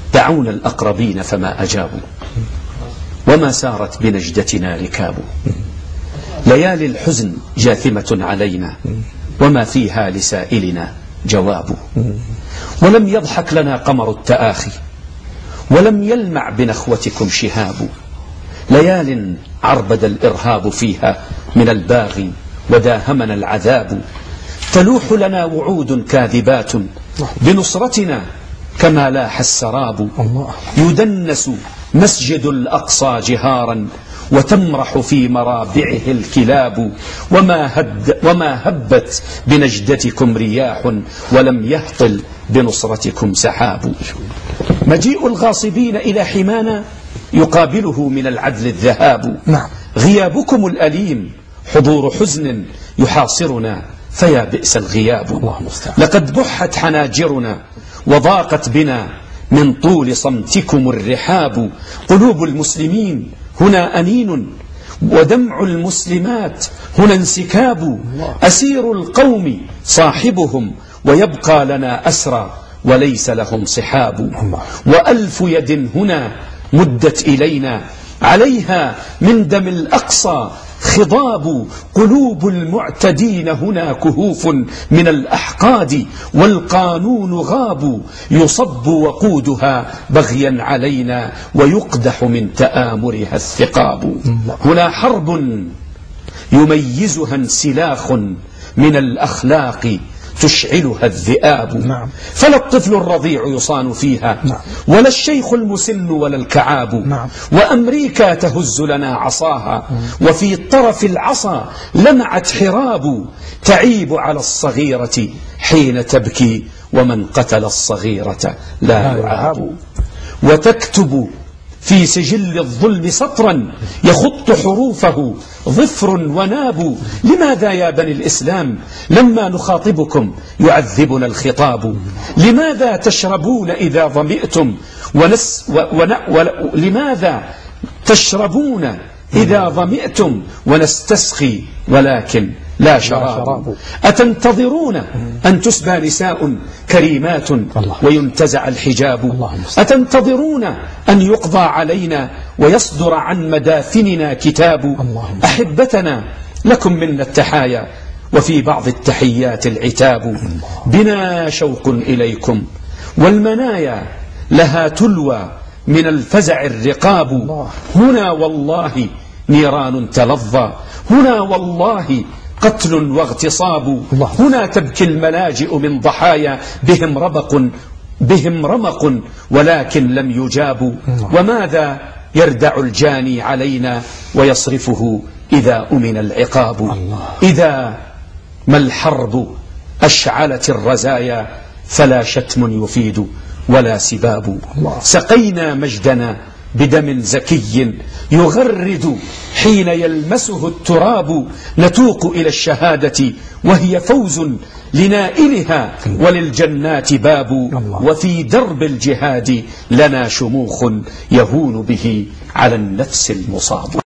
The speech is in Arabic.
دعونا الأقربين فما أجابوا، وما سارت بنجدتنا ركاب. ليالي الحزن جاثمة علينا، وما فيها لسائلنا جواب. ولم يضحك لنا قمر التآخي، ولم يلمع بنخوتكم شهاب. ليال عربد الإرهاب فيها من الباغي، وداهمنا العذاب. تلوح لنا وعود كاذبات بنصرتنا كما لاح السراب. يدنس مسجد الأقصى جهارا، وتمرح في مرابعه الكلاب. وما هبت بنجدتكم رياح، ولم يهطل بنصرتكم سحاب. مجيء الغاصبين إلى حمانا يقابله من العدل الذهاب. غيابكم الأليم حضور حزن يحاصرنا، فيا بئس الغياب. لقد بحت حناجرنا وضاقت بنا من طول صمتكم الرحاب. قلوب المسلمين هنا أنين، ودمع المسلمات هنا انسكاب. أسير القوم صاحبهم، ويبقى لنا أسرى وليس لهم صحاب. وألف يد هنا مدت إلينا، عليها من دم الأقصى خضاب. قلوب المعتدين هنا كهوف من الأحقاد، والقانون غاب. يصب وقودها بغيا علينا، ويقدح من تآمرها الثقاب. هنا حرب يميزها انسلاخ من الأخلاق تشعلها الذئاب. فلا الطفل الرضيع يصان فيها، ولا الشيخ المسن ولا الكعاب. وأمريكا تهز لنا عصاها، وفي طرف العصا لمعت حراب. تعيب على الصغيرة حين تبكي، ومن قتل الصغيرة لا يعاب. وتكتب في سجل الظلم سطرا يخط حروفه ظفر وناب. لماذا يا بني الإسلام لما نخاطبكم يعذبنا الخطاب؟ لماذا تشربون إذا ظمئتم لماذا تشربون إذا ظمئتم ونستسقي ولكن لا شراب؟ أتنتظرون أن تسبى نساء كريمات وينتزع الحجاب؟ أتنتظرون أن يقضى علينا ويصدر عن مدافننا كتاب؟ أحبتنا لكم منا التحايا، وفي بعض التحيات العتاب. بنا شوق إليكم، والمنايا لها تلوى من الفزع الرقاب. هنا والله نيران تلظى، هنا والله قتل واغتصاب. هنا تبكي الملاجئ من ضحايا بهم رمق ولكن لم يجابوا. وماذا يردع الجاني علينا ويصرفه إذا أمن العقاب؟ إذا ما الحرب أشعلت الرزايا، فلا شتم يفيد ولا سباب. سقينا مجدنا بدم زكي يغرد حين يلمسه التراب. نتوق إلى الشهادة وهي فوز لنائلها، وللجنات باب. وفي درب الجهاد لنا شموخ يهون به على النفس المصاب.